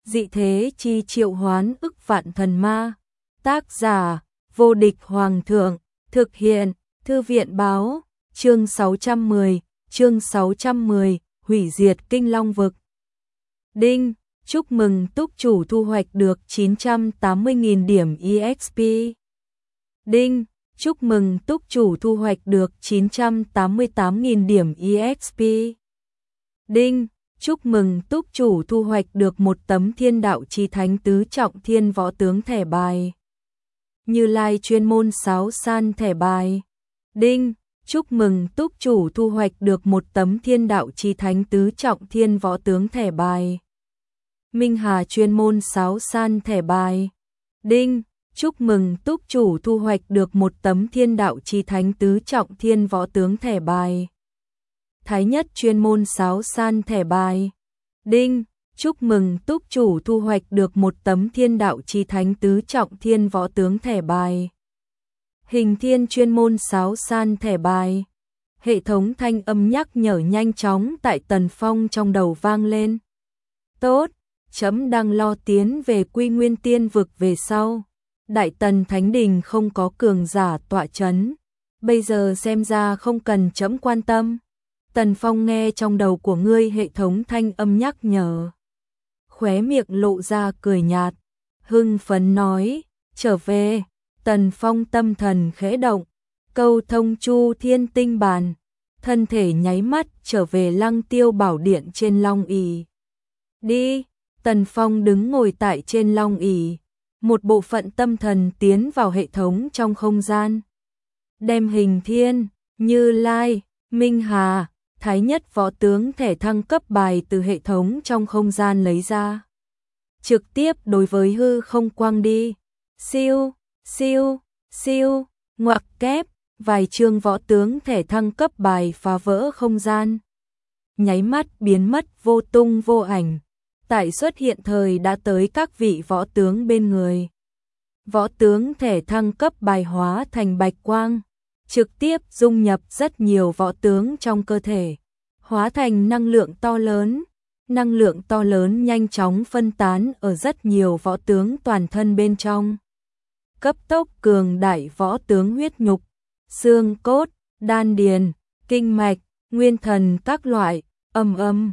dị thế chi triệu hoán ức vạn thần ma. Tác giả, vô địch hoàng thượng, thực hiện, thư viện báo, chương 610, hủy diệt Kinh Long vực. Đinh, chúc mừng túc chủ thu hoạch được 980.000 điểm EXP. Đinh, chúc mừng túc chủ thu hoạch được 988.000 điểm EXP. Đinh, chúc mừng túc chủ thu hoạch được một tấm Thiên Đạo Chí Thánh tứ trọng thiên võ tướng thẻ bài. Như Lai chuyên môn sáo san thẻ bài. Đinh, chúc mừng túc chủ thu hoạch được một tấm Thiên Đạo Chí Thánh tứ trọng thiên võ tướng thẻ bài. Minh Hà chuyên môn sáo san thẻ bài. Đinh, chúc mừng túc chủ thu hoạch được một tấm Thiên Đạo Chí Thánh tứ trọng thiên võ tướng thẻ bài. Thái Nhất chuyên môn sáo san thẻ bài. Đinh, chúc mừng túc chủ thu hoạch được một tấm Thiên Đạo Chí Thánh tứ trọng thiên võ tướng thẻ bài. Hình Thiên chuyên môn sáo san thẻ bài. Hệ thống thanh âm nhắc nhở nhanh chóng tại Tần Phong trong đầu vang lên. Tốt, chấm đang lo tiến về Quy Nguyên Tiên vực về sau. Đại Tần Thánh Đình không có cường giả tọa chấn. Bây giờ xem ra không cần chấm quan tâm. Tần Phong nghe trong đầu của ngươi hệ thống thanh âm nhắc nhở. Khóe miệng lộ ra cười nhạt. Hưng phấn nói, trở về. Tần Phong tâm thần khẽ động. Câu thông chu thiên tinh bàn. Thân thể nháy mắt trở về Lăng Tiêu Bảo Điện trên Long ỷ. Đi. Tần Phong đứng ngồi tại trên Long ỷ. Một bộ phận tâm thần tiến vào hệ thống trong không gian. Đem Hình Thiên, Như Lai, Minh Hà, Thái Nhất võ tướng thẻ thăng cấp bài từ hệ thống trong không gian lấy ra. Trực tiếp đối với hư không quang đi. Siêu, siêu, siêu, ngoặc kép, vài chương võ tướng thẻ thăng cấp bài phá vỡ không gian. Nháy mắt biến mất vô tung vô ảnh. Tại xuất hiện thời đã tới các vị võ tướng bên người. Võ tướng thẻ thăng cấp bài hóa thành bạch quang. Trực tiếp dung nhập rất nhiều võ tướng trong cơ thể, hóa thành năng lượng to lớn. Năng lượng to lớn nhanh chóng phân tán ở rất nhiều võ tướng toàn thân bên trong. Cấp tốc cường đại võ tướng huyết nhục, xương cốt, đan điền, kinh mạch, nguyên thần các loại, âm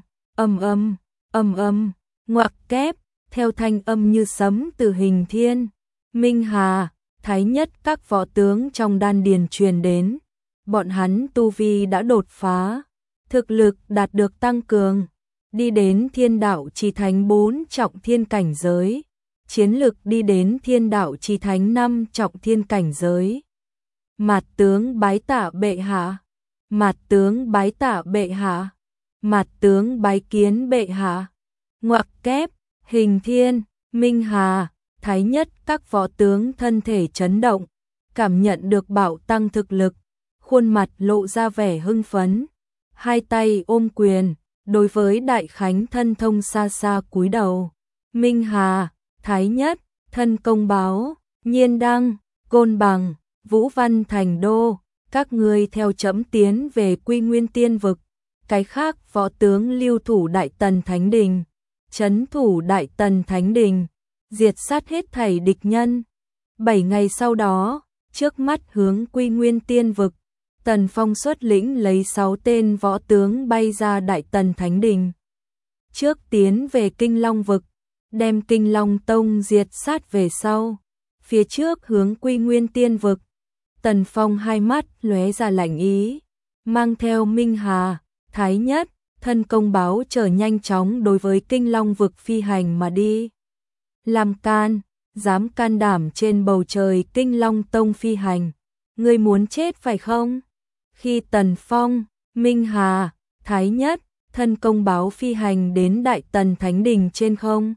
âm, ngoặc kép, theo thanh âm như sấm từ Hình Thiên, Minh Hà, Thái Nhất các võ tướng trong đan điền truyền đến. Bọn hắn tu vi đã đột phá, thực lực đạt được tăng cường, đi đến Thiên Đạo Chí Thánh 4 trọng thiên cảnh giới, chiến lực đi đến Thiên Đạo Chí Thánh 5 trọng thiên cảnh giới. Mạt tướng bái tạ bệ hạ, mạt tướng bái tạ bệ hạ, mạt tướng bái kiến bệ hạ. Ngoặc kép, Hình Thiên, Minh Hà, Thái Nhất các võ tướng thân thể chấn động, cảm nhận được bạo tăng thực lực, khuôn mặt lộ ra vẻ hưng phấn, hai tay ôm quyền, đối với Đại Khánh thân thông xa xa cúi đầu. Minh Hà, Thái Nhất, thân công báo, Nhiên Đăng, Côn Bằng, Vũ Văn Thành Đô, các ngươi theo chấm tiến về Quy Nguyên Tiên vực. Cái khác võ tướng lưu thủ Đại Tần Thánh Đình, trấn thủ Đại Tần Thánh Đình, diệt sát hết thảy địch nhân. 7 ngày sau đó, trước mắt hướng Quy Nguyên Tiên vực, Tần Phong xuất lĩnh lấy 6 tên võ tướng bay ra Đại Tần Thánh Đình. Trước tiến về Kinh Long vực, đem Kinh Long Tông diệt sát về sau. Phía trước hướng Quy Nguyên Tiên vực, Tần Phong hai mắt lóe ra lạnh ý, mang theo Minh Hà, Thái Nhất, thân công báo trở nhanh chóng đối với Kinh Long vực phi hành mà đi. Làm can, dám can đảm trên bầu trời Kinh Long Tông phi hành, ngươi muốn chết phải không? Khi Tần Phong, Minh Hà, Thái Nhất, thân công báo phi hành đến Đại Tần Thánh Đình trên không,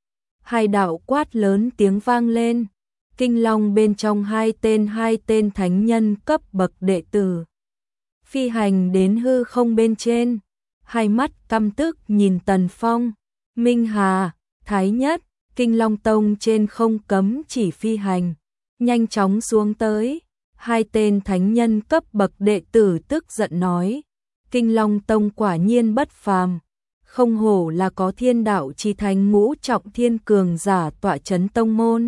hai đạo quát lớn tiếng vang lên. Kinh Long bên trong hai tên thánh nhân cấp bậc đệ tử phi hành đến hư không bên trên, hai mắt căm tức nhìn Tần Phong, Minh Hà, Thái Nhất. Kinh Long Tông trên không cấm chỉ phi hành, nhanh chóng xuống tới. Hai tên thánh nhân cấp bậc đệ tử tức giận nói, Kinh Long Tông quả nhiên bất phàm, không hổ là có thiên đạo chi thánh ngũ trọng thiên cường giả tọa chấn tông môn.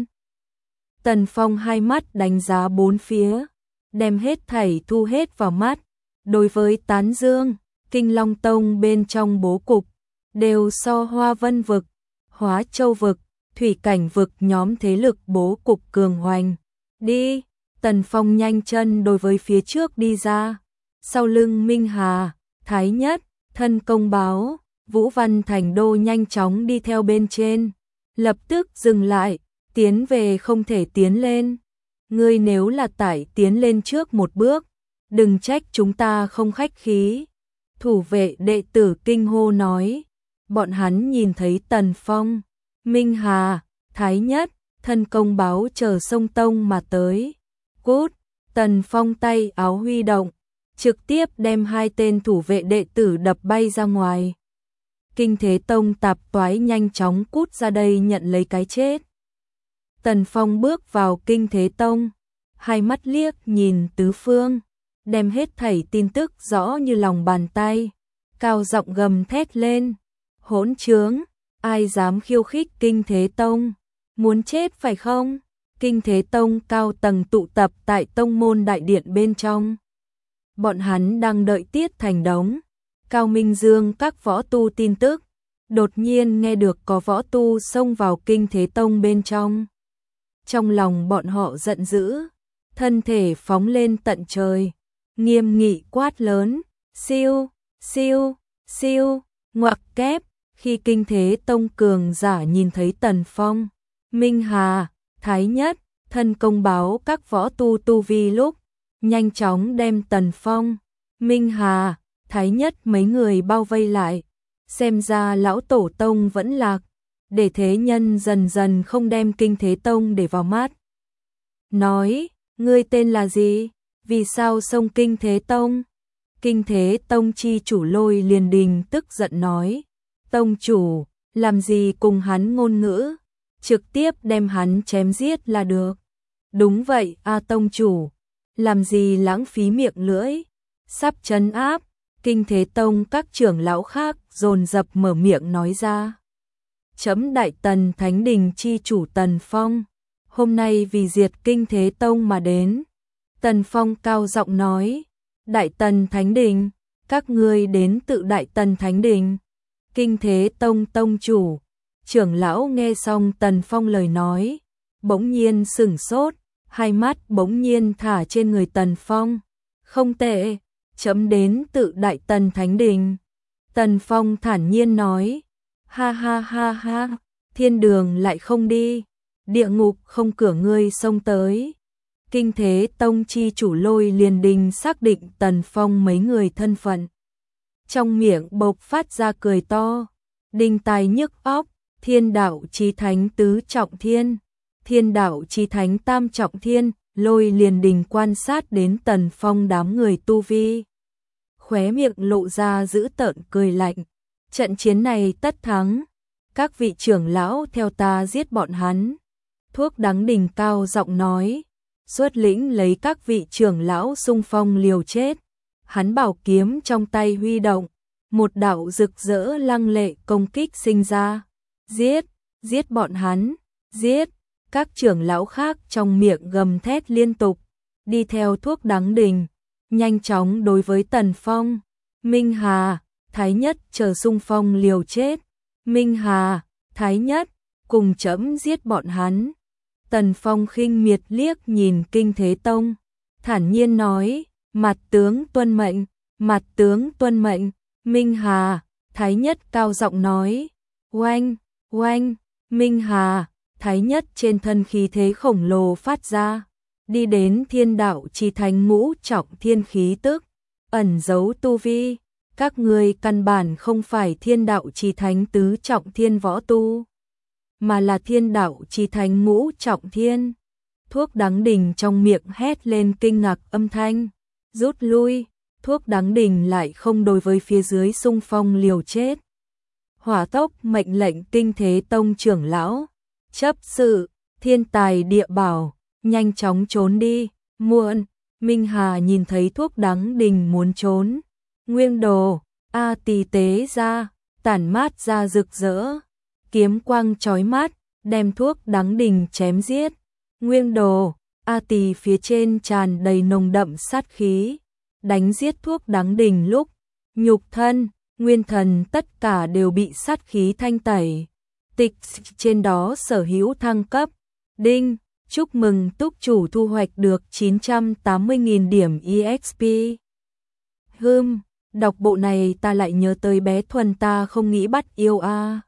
Tần Phong hai mắt đánh giá bốn phía, đem hết thảy thu hết vào mắt. Đối với tán dương, Kinh Long Tông bên trong bố cục, đều so Hoa Vân vực, Hóa Châu vực, Thủy Cảnh vực nhóm thế lực bố cục cường hoành. Đi, Tần Phong nhanh chân đối với phía trước đi ra, sau lưng Minh Hà, Thái Nhất, Thân Công Báo, Vũ Văn Thành Đô nhanh chóng đi theo bên trên, lập tức dừng lại, tiến về không thể tiến lên. Ngươi nếu là tải tiến lên trước một bước, đừng trách chúng ta không khách khí. Thủ vệ đệ tử kinh hô nói, bọn hắn nhìn thấy Tần Phong, Minh Hà, Thái Nhất, Thân Công Báo chờ sông tông mà tới. Cút, Tần Phong tay áo huy động, trực tiếp đem hai tên thủ vệ đệ tử đập bay ra ngoài. Kinh Thế Tông tạp toái nhanh chóng cút ra đây nhận lấy cái chết. Tần Phong bước vào Kinh Thế Tông, hai mắt liếc nhìn tứ phương, đem hết thảy tin tức rõ như lòng bàn tay, cao giọng gầm thét lên, hỗn trướng, ai dám khiêu khích Kinh Thế Tông, muốn chết phải không? Kinh Thế Tông cao tầng tụ tập tại tông môn đại điện bên trong. Bọn hắn đang đợi Tiết Thành Đống, Cao Minh Dương các võ tu tin tức, đột nhiên nghe được có võ tu xông vào Kinh Thế Tông bên trong. Trong lòng bọn họ giận dữ, thân thể phóng lên tận trời, nghiêm nghị quát lớn, siêu, siêu, siêu, ngoặc kép. Khi Kinh Thế Tông cường giả nhìn thấy Tần Phong, Minh Hà, Thái Nhất, Thân Công Báo các võ tu tu vi lúc, nhanh chóng đem Tần Phong, Minh Hà, Thái Nhất mấy người bao vây lại. Xem ra lão tổ tông vẫn lạc, để thế nhân dần dần không đem Kinh Thế Tông để vào mắt. Nói, ngươi tên là gì? Vì sao xông Kinh Thế Tông? Kinh Thế Tông chi chủ Lôi Liền Đình tức giận nói, tông chủ, làm gì cùng hắn ngôn ngữ, trực tiếp đem hắn chém giết là được. Đúng vậy, tông chủ, làm gì lãng phí miệng lưỡi, sắp trấn áp. Kinh Thế Tông các trưởng lão khác dồn dập mở miệng nói ra. Chấm Đại Tần Thánh Đình chi chủ Tần Phong, hôm nay vì diệt Kinh Thế Tông mà đến. Tần Phong cao giọng nói, Đại Tần Thánh Đình, các ngươi đến tự Đại Tần Thánh Đình. Kinh Thế Tông tông chủ, trưởng lão nghe xong Tần Phong lời nói, bỗng nhiên sửng sốt, hai mắt bỗng nhiên thả trên người Tần Phong. Không tệ, chấm đến tự Đại Tần Thánh Đình. Tần Phong thản nhiên nói, ha ha ha ha, thiên đường lại không đi, địa ngục không cửa ngươi xông tới. Kinh Thế Tông chi chủ Lôi Liền Đình xác định Tần Phong mấy người thân phận. Trong miệng bộc phát ra cười to, đinh tai nhức óc, thiên đạo chí thánh tứ trọng thiên, thiên đạo chí thánh tam trọng thiên. Lôi Liền Đình quan sát đến Tần Phong đám người tu vi, khóe miệng lộ ra dữ tợn cười lạnh. Trận chiến này tất thắng, các vị trưởng lão theo ta giết bọn hắn. Thuốc Đắng Đình cao giọng nói, xuất lĩnh lấy các vị trưởng lão xung phong liều chết. Hắn bảo kiếm trong tay huy động, một đạo rực rỡ lăng lệ công kích sinh ra. Giết, giết bọn hắn, giết. Các trưởng lão khác trong miệng gầm thét liên tục, đi theo Thuốc Đắng Đình, nhanh chóng đối với Tần Phong, Minh Hà, Thái Nhất chờ xung phong liều chết. Minh Hà, Thái Nhất, cùng chấm giết bọn hắn. Tần Phong khinh miệt liếc nhìn Kinh Thế Tông, thản nhiên nói, mặt tướng tuân mệnh, mặt tướng tuân mệnh. Minh Hà, Thái Nhất cao giọng nói, oanh, oanh. Minh Hà, Thái Nhất trên thân khí thế khổng lồ phát ra, đi đến thiên đạo chí thánh ngũ trọng thiên khí tức, ẩn giấu tu vi. Các ngươi căn bản không phải thiên đạo chí thánh tứ trọng thiên võ tu, mà là thiên đạo chí thánh ngũ trọng thiên. Thuốc Đắng Đình trong miệng hét lên kinh ngạc âm thanh, rút lui. Thuốc Đắng Đình lại không đối với phía dưới xung phong liều chết. Hỏa tốc mệnh lệnh Kinh Thế Tông trưởng lão, chấp sự, thiên tài địa bảo, nhanh chóng trốn đi. Muộn. Minh Hà nhìn thấy Thuốc Đắng Đình muốn trốn, nguyên đồ, tì tế ra, tản mát ra rực rỡ, kiếm quang chói mắt, đem thuốc đắng đỉnh chém giết. Nguyên đồ, A Tỳ phía trên tràn đầy nồng đậm sát khí, đánh giết thuốc đắng đỉnh lúc, nhục thân, nguyên thần tất cả đều bị sát khí thanh tẩy. Tịch trên đó sở hữu thăng cấp. Đinh, chúc mừng túc chủ thu hoạch được 980.000 điểm EXP. Đọc bộ này ta lại nhớ tới bé Thuần ta không nghĩ bắt yêu a.